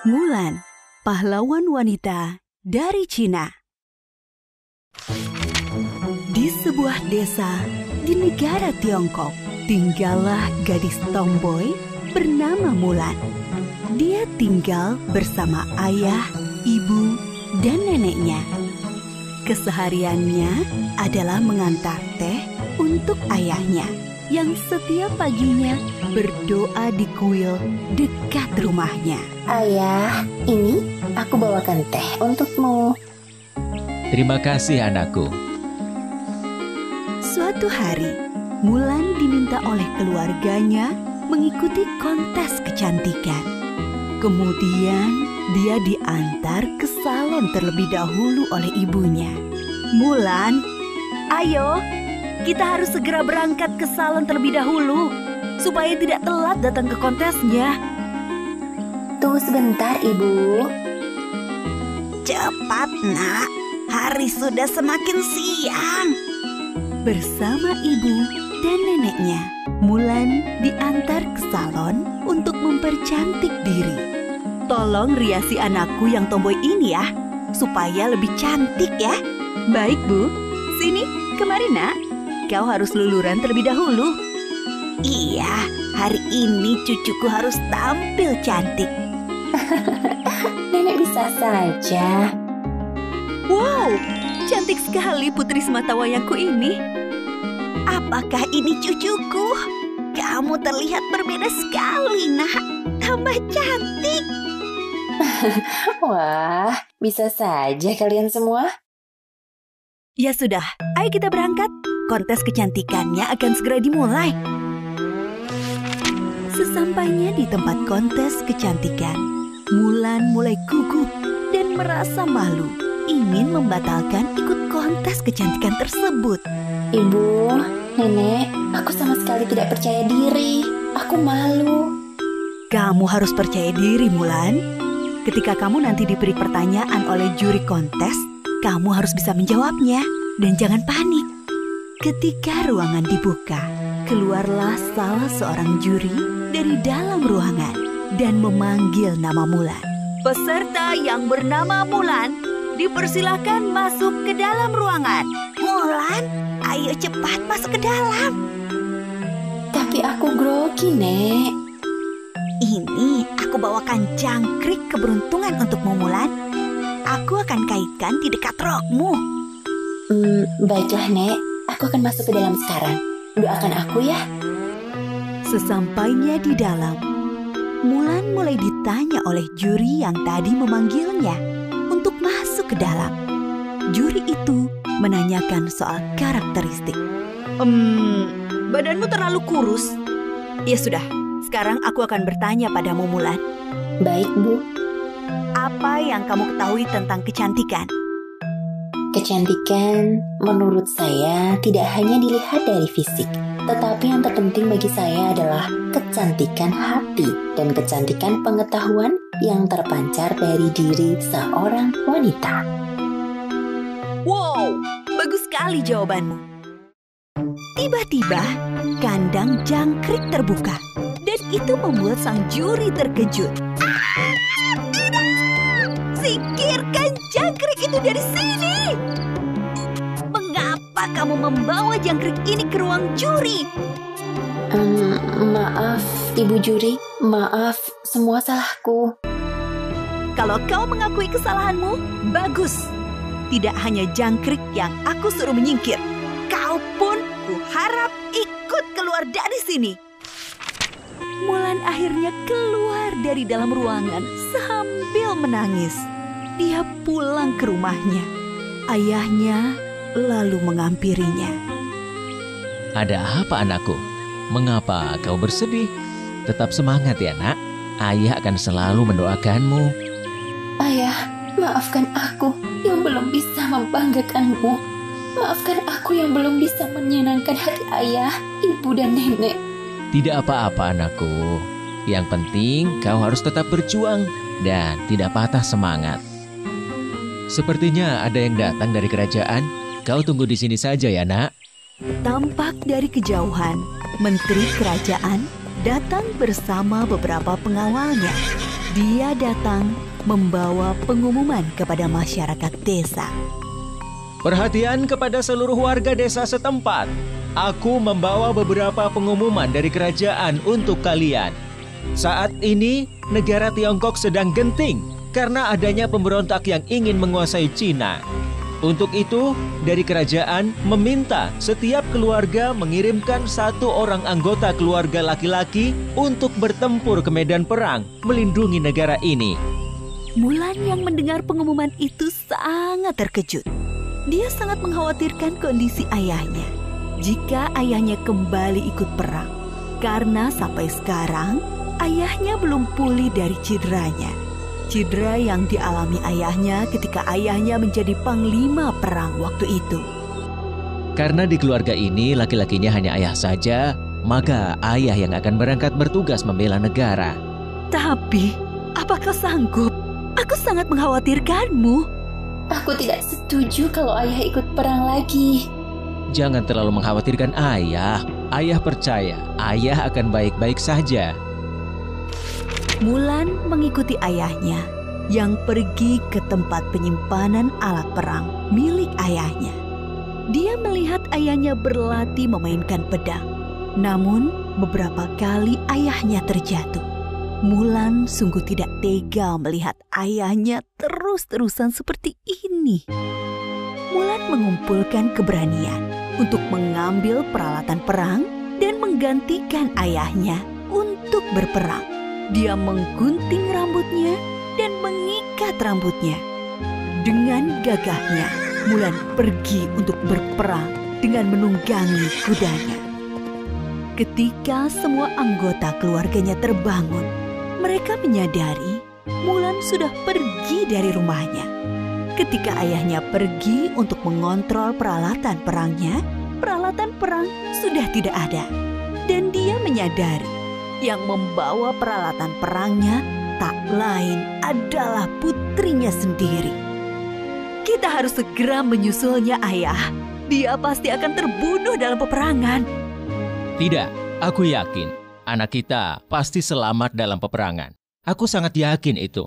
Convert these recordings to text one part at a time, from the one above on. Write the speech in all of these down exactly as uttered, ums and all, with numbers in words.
Mulan, pahlawan wanita dari Cina. Di sebuah desa di negara Tiongkok, tinggallah gadis tomboy bernama Mulan. Dia tinggal bersama ayah, ibu, dan neneknya. Kesehariannya adalah mengantar teh untuk ayahnya yang setiap paginya berdoa di kuil dekat rumahnya. Ayah, ini aku bawakan teh untukmu. Terima kasih anakku. Suatu hari, Mulan diminta oleh keluarganya mengikuti kontes kecantikan. Kemudian, dia diantar ke salon terlebih dahulu oleh ibunya. Mulan, ayo, kita harus segera berangkat ke salon terlebih dahulu, supaya tidak telat datang ke kontesnya. Tunggu sebentar, Ibu. Cepat, nak. Hari sudah semakin siang. Bersama ibu dan neneknya, Mulan diantar ke salon untuk mempercantik diri. Tolong riasi anakku yang tomboy ini ya, supaya lebih cantik ya. Baik, Bu. Sini, kemari, nak. Kau harus luluran terlebih dahulu. Iya, hari ini cucuku harus tampil cantik. Nenek bisa saja. Wow, cantik sekali putri semata wayangku ini. Apakah ini cucuku? Kamu terlihat berbeda sekali, nak. Tambah cantik. Wah, bisa saja kalian semua. Ya sudah, ayo kita berangkat. Kontes kecantikannya akan segera dimulai. Sesampainya di tempat kontes kecantikan, Mulan mulai gugup dan merasa malu, ingin membatalkan ikut kontes kecantikan tersebut. Ibu, Nenek, aku sama sekali tidak percaya diri. Aku malu. Kamu harus percaya diri, Mulan. Ketika kamu nanti diberi pertanyaan oleh juri kontes, kamu harus bisa menjawabnya dan jangan panik. Ketika ruangan dibuka, keluarlah salah seorang juri dari dalam ruangan dan memanggil nama Mulan. Peserta yang bernama Mulan dipersilakan masuk ke dalam ruangan. Mulan, ayo cepat masuk ke dalam. Tapi aku grogi, Nek. Ini aku bawakan jangkrik keberuntungan untukmu, Mulan. Aku akan kaitkan di dekat rokmu. Hmm, baiklah, Nek. Aku akan masuk ke dalam sekarang. Doakan aku ya. Sesampainya di dalam, Mulan mulai ditanya oleh juri yang tadi memanggilnya untuk masuk ke dalam. Juri itu menanyakan soal karakteristik. Hmm, badanmu terlalu kurus. Ya sudah, sekarang aku akan bertanya padamu, Mulan. Baik, Bu. Apa yang kamu ketahui tentang kecantikan? Kecantikan menurut saya tidak hanya dilihat dari fisik, tetapi yang terpenting bagi saya adalah kecantikan hati dan kecantikan pengetahuan yang terpancar dari diri seorang wanita. Wow, bagus sekali jawabanmu. Tiba-tiba, kandang jangkrik terbuka dan itu membuat sang juri terkejut. Singkirkan jangkrik itu dari sini! Mengapa kamu membawa jangkrik ini ke ruang juri? Um, maaf, Ibu Juri. Maaf, semua salahku. Kalau kau mengakui kesalahanmu, bagus. Tidak hanya jangkrik yang aku suruh menyingkir. Kau pun kuharap ikut keluar dari sini. Mulan akhirnya keluar dari dalam ruangan sambil menangis. Dia pulang ke rumahnya. Ayahnya lalu menghampirinya. Ada apa anakku? Mengapa kau bersedih? Tetap semangat ya nak. Ayah akan selalu mendoakanmu. Ayah, maafkan aku yang belum bisa membanggakanmu. Maafkan aku yang belum bisa menyenangkan hati ayah, ibu, dan nenek. Tidak apa-apa anakku. Yang penting kau harus tetap berjuang dan tidak patah semangat. Sepertinya ada yang datang dari kerajaan. Kau tunggu di sini saja ya nak. Tampak dari kejauhan, menteri kerajaan datang bersama beberapa pengawalnya. Dia datang membawa pengumuman kepada masyarakat desa. Perhatian kepada seluruh warga desa setempat. Aku membawa beberapa pengumuman dari kerajaan untuk kalian. Saat ini, negara Tiongkok sedang genting karena adanya pemberontak yang ingin menguasai Cina. Untuk itu, dari kerajaan meminta setiap keluarga mengirimkan satu orang anggota keluarga laki-laki untuk bertempur ke medan perang, melindungi negara ini. Mulan yang mendengar pengumuman itu sangat terkejut. Dia sangat mengkhawatirkan kondisi ayahnya jika ayahnya kembali ikut perang. Karena sampai sekarang, ayahnya belum pulih dari cederanya. Cedera yang dialami ayahnya ketika ayahnya menjadi panglima perang waktu itu. Karena di keluarga ini laki-lakinya hanya ayah saja, maka ayah yang akan berangkat bertugas membela negara. Tapi, apakah sanggup? Aku sangat mengkhawatirkanmu. Aku tidak setuju kalau ayah ikut perang lagi. Jangan terlalu mengkhawatirkan ayah. Ayah percaya, ayah akan baik-baik saja. Mulan mengikuti ayahnya yang pergi ke tempat penyimpanan alat perang milik ayahnya. Dia melihat ayahnya berlatih memainkan pedang. Namun, beberapa kali ayahnya terjatuh. Mulan sungguh tidak tega melihat ayahnya terus-terusan seperti ini. Mulan mengumpulkan keberanian untuk mengambil peralatan perang dan menggantikan ayahnya untuk berperang. Dia menggunting rambutnya dan mengikat rambutnya. Dengan gagahnya, Mulan pergi untuk berperang dengan menunggangi kudanya. Ketika semua anggota keluarganya terbangun, mereka menyadari Mulan sudah pergi dari rumahnya. Ketika ayahnya pergi untuk mengontrol peralatan perangnya, peralatan perang sudah tidak ada. Dan dia menyadari yang membawa peralatan perangnya tak lain adalah putrinya sendiri. Kita harus segera menyusulnya, ayah. Dia pasti akan terbunuh dalam peperangan. Tidak, aku yakin anak kita pasti selamat dalam peperangan. Aku sangat yakin itu.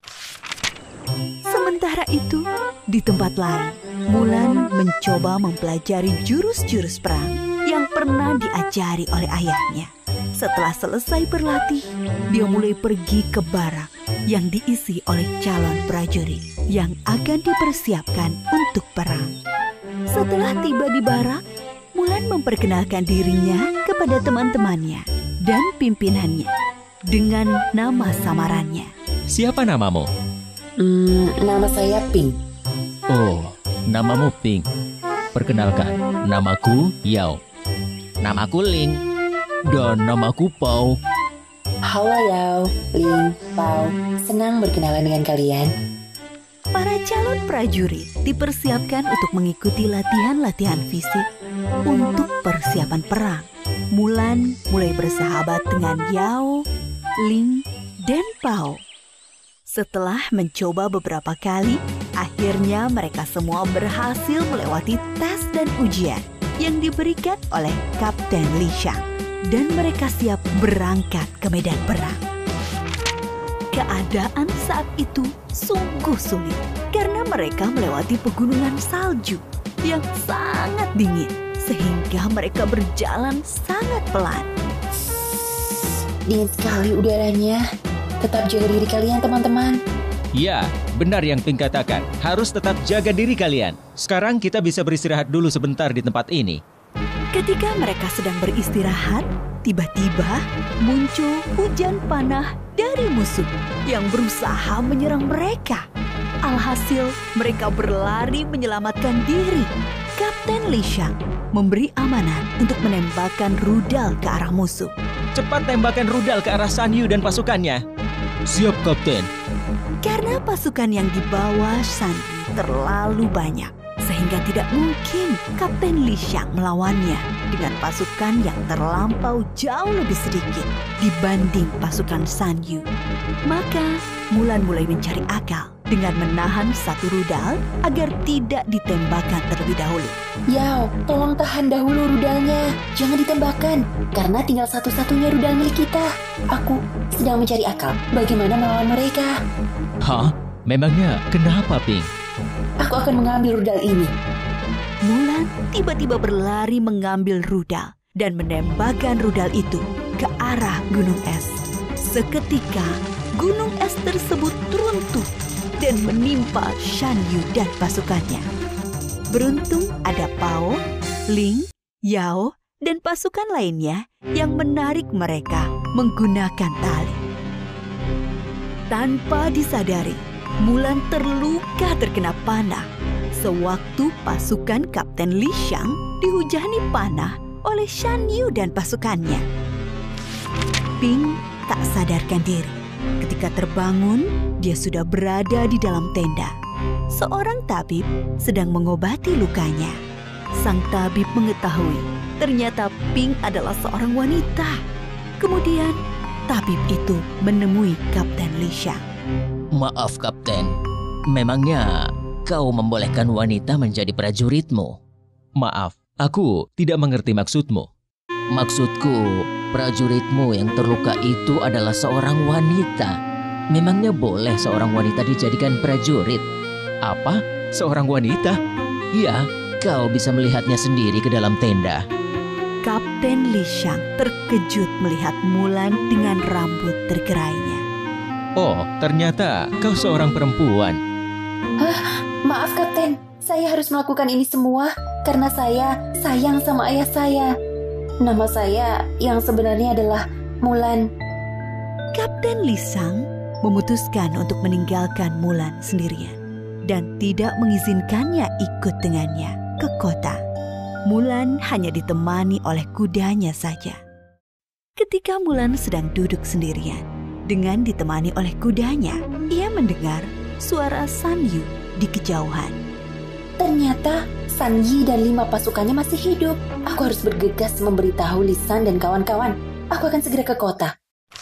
Sementara itu, di tempat lain, Mulan mencoba mempelajari jurus-jurus perang yang pernah diajari oleh ayahnya. Setelah selesai berlatih, dia mulai pergi ke barak yang diisi oleh calon prajurit yang akan dipersiapkan untuk perang. Setelah tiba di barak, Mulan memperkenalkan dirinya kepada teman-temannya dan pimpinannya dengan nama samarannya. Siapa namamu? Hmm, nama saya Pink. Oh, namamu Pink. Perkenalkan, namaku Yao. Namaku Ling. Dan namaku Pau. Halo Yao, Ling, Pau. Senang berkenalan dengan kalian. Para calon prajurit dipersiapkan untuk mengikuti latihan-latihan fisik untuk persiapan perang. Mulan mulai bersahabat dengan Yao, Ling, dan Pau. Setelah mencoba beberapa kali, akhirnya mereka semua berhasil melewati tes dan ujian yang diberikan oleh Kapten Li Shang. Dan mereka siap berangkat ke medan perang. Keadaan saat itu sungguh sulit karena mereka melewati pegunungan salju yang sangat dingin sehingga mereka berjalan sangat pelan. Dingin sekali udaranya. Tetap jaga diri kalian, teman-teman. Ya, benar yang Pink katakan. Harus tetap jaga diri kalian. Sekarang kita bisa beristirahat dulu sebentar di tempat ini. Ketika mereka sedang beristirahat, tiba-tiba muncul hujan panah dari musuh yang berusaha menyerang mereka. Alhasil, mereka berlari menyelamatkan diri. Kapten Li Shang memberi amanat untuk menembakkan rudal ke arah musuh. Cepat tembakkan rudal ke arah San Yu dan pasukannya. Siap, Kapten. Karena pasukan yang dibawa San Yu terlalu banyak, sehingga tidak mungkin Kapten Li Shang melawannya dengan pasukan yang terlampau jauh lebih sedikit dibanding pasukan San Yu. Maka Mulan mulai mencari akal dengan menahan satu rudal agar tidak ditembakkan terlebih dahulu. Yao, tolong tahan dahulu rudalnya. Jangan ditembakkan, karena tinggal satu-satunya rudal milik kita. Aku sedang mencari akal bagaimana melawan mereka. Hah? Memangnya kenapa, Pink? Aku akan mengambil rudal ini. Mulan tiba-tiba berlari mengambil rudal dan menembakkan rudal itu ke arah gunung es. Seketika, gunung es tersebut runtuh dan menimpa Shan Yu dan pasukannya. Beruntung ada Pao, Ling, Yao, dan pasukan lainnya yang menarik mereka menggunakan tali. Tanpa disadari, Mulan terluka terkena panah sewaktu pasukan Kapten Li Xiang dihujani panah oleh Shan Yu dan pasukannya. Ping tak sadarkan diri. Ketika terbangun, dia sudah berada di dalam tenda. Seorang tabib sedang mengobati lukanya. Sang tabib mengetahui ternyata Ping adalah seorang wanita. Kemudian, tabib itu menemui Kapten Li Xiang. Maaf, Kapten. Memangnya kau membolehkan wanita menjadi prajuritmu? Maaf, aku tidak mengerti maksudmu. Maksudku, prajuritmu yang terluka itu adalah seorang wanita. Memangnya boleh seorang wanita dijadikan prajurit? Apa? Seorang wanita? Iya, kau bisa melihatnya sendiri ke dalam tenda. Kapten Li Xiang terkejut melihat Mulan dengan rambut tergerainya. Oh, ternyata kau seorang perempuan. Hah, maaf Kapten, saya harus melakukan ini semua karena saya sayang sama ayah saya. Nama saya yang sebenarnya adalah Mulan. Kapten Li Xiang memutuskan untuk meninggalkan Mulan sendirian dan tidak mengizinkannya ikut dengannya ke kota. Mulan hanya ditemani oleh kudanya saja. Ketika Mulan sedang duduk sendirian dengan ditemani oleh kudanya, ia mendengar suara Shan Yu di kejauhan. Ternyata San Yi dan lima pasukannya masih hidup. Aku harus bergegas memberitahu Lisan dan kawan-kawan. Aku akan segera ke kota.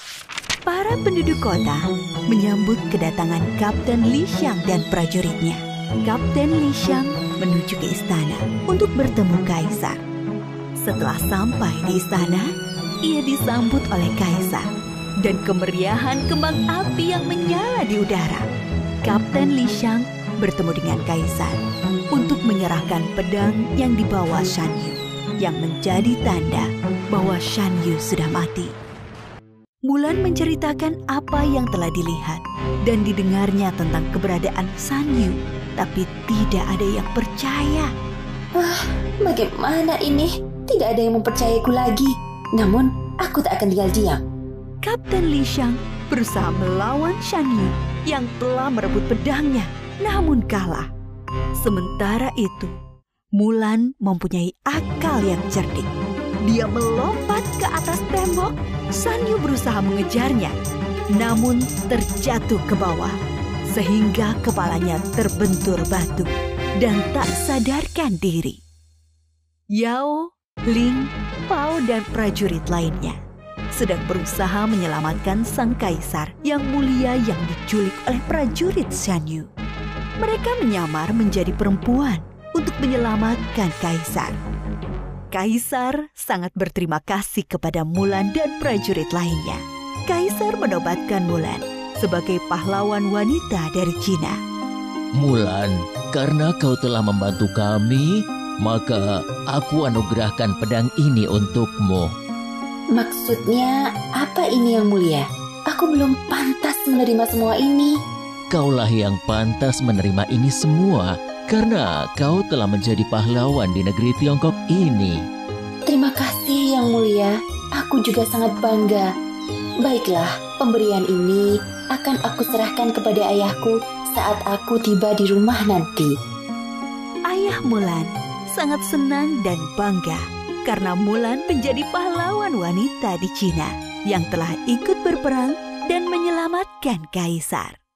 Para penduduk kota menyambut kedatangan Kapten Li Xiang dan prajuritnya. Kapten Li Xiang menuju ke istana untuk bertemu kaisar. Setelah sampai di istana, ia disambut oleh kaisar dan kemeriahan kembang api yang menyala di udara. Kapten Li Xiang bertemu dengan kaisar untuk menyerahkan pedang yang dibawa Shan Yu, yang menjadi tanda bahwa Shan Yu sudah mati. Mulan menceritakan apa yang telah dilihat dan didengarnya tentang keberadaan Shan Yu, tapi tidak ada yang percaya. Wah, bagaimana ini? Tidak ada yang mempercayaiku lagi. Namun, aku tak akan tinggal diam. Kapten Li Xiang berusaha melawan Shan Yu yang telah merebut pedangnya, namun kalah. Sementara itu, Mulan mempunyai akal yang cerdik. Dia melompat ke atas tembok. Shan Yu berusaha mengejarnya, namun terjatuh ke bawah, sehingga kepalanya terbentur batu dan tak sadarkan diri. Yao, Ling, Pao, dan prajurit lainnya sedang berusaha menyelamatkan sang kaisar yang mulia yang diculik oleh prajurit Shan Yu. Mereka menyamar menjadi perempuan untuk menyelamatkan kaisar. Kaisar sangat berterima kasih kepada Mulan dan prajurit lainnya. Kaisar menobatkan Mulan sebagai pahlawan wanita dari Cina. Mulan, karena kau telah membantu kami, maka aku anugerahkan pedang ini untukmu. Maksudnya apa ini yang mulia? Aku belum pantas menerima semua ini. Kaulah yang pantas menerima ini semua, karena kau telah menjadi pahlawan di negeri Tiongkok ini. Terima kasih yang mulia, aku juga sangat bangga. Baiklah, pemberian ini akan aku serahkan kepada ayahku saat aku tiba di rumah nanti. Ayah Mulan sangat senang dan bangga karena Mulan menjadi pahlawan wanita di Cina yang telah ikut berperang dan menyelamatkan kaisar.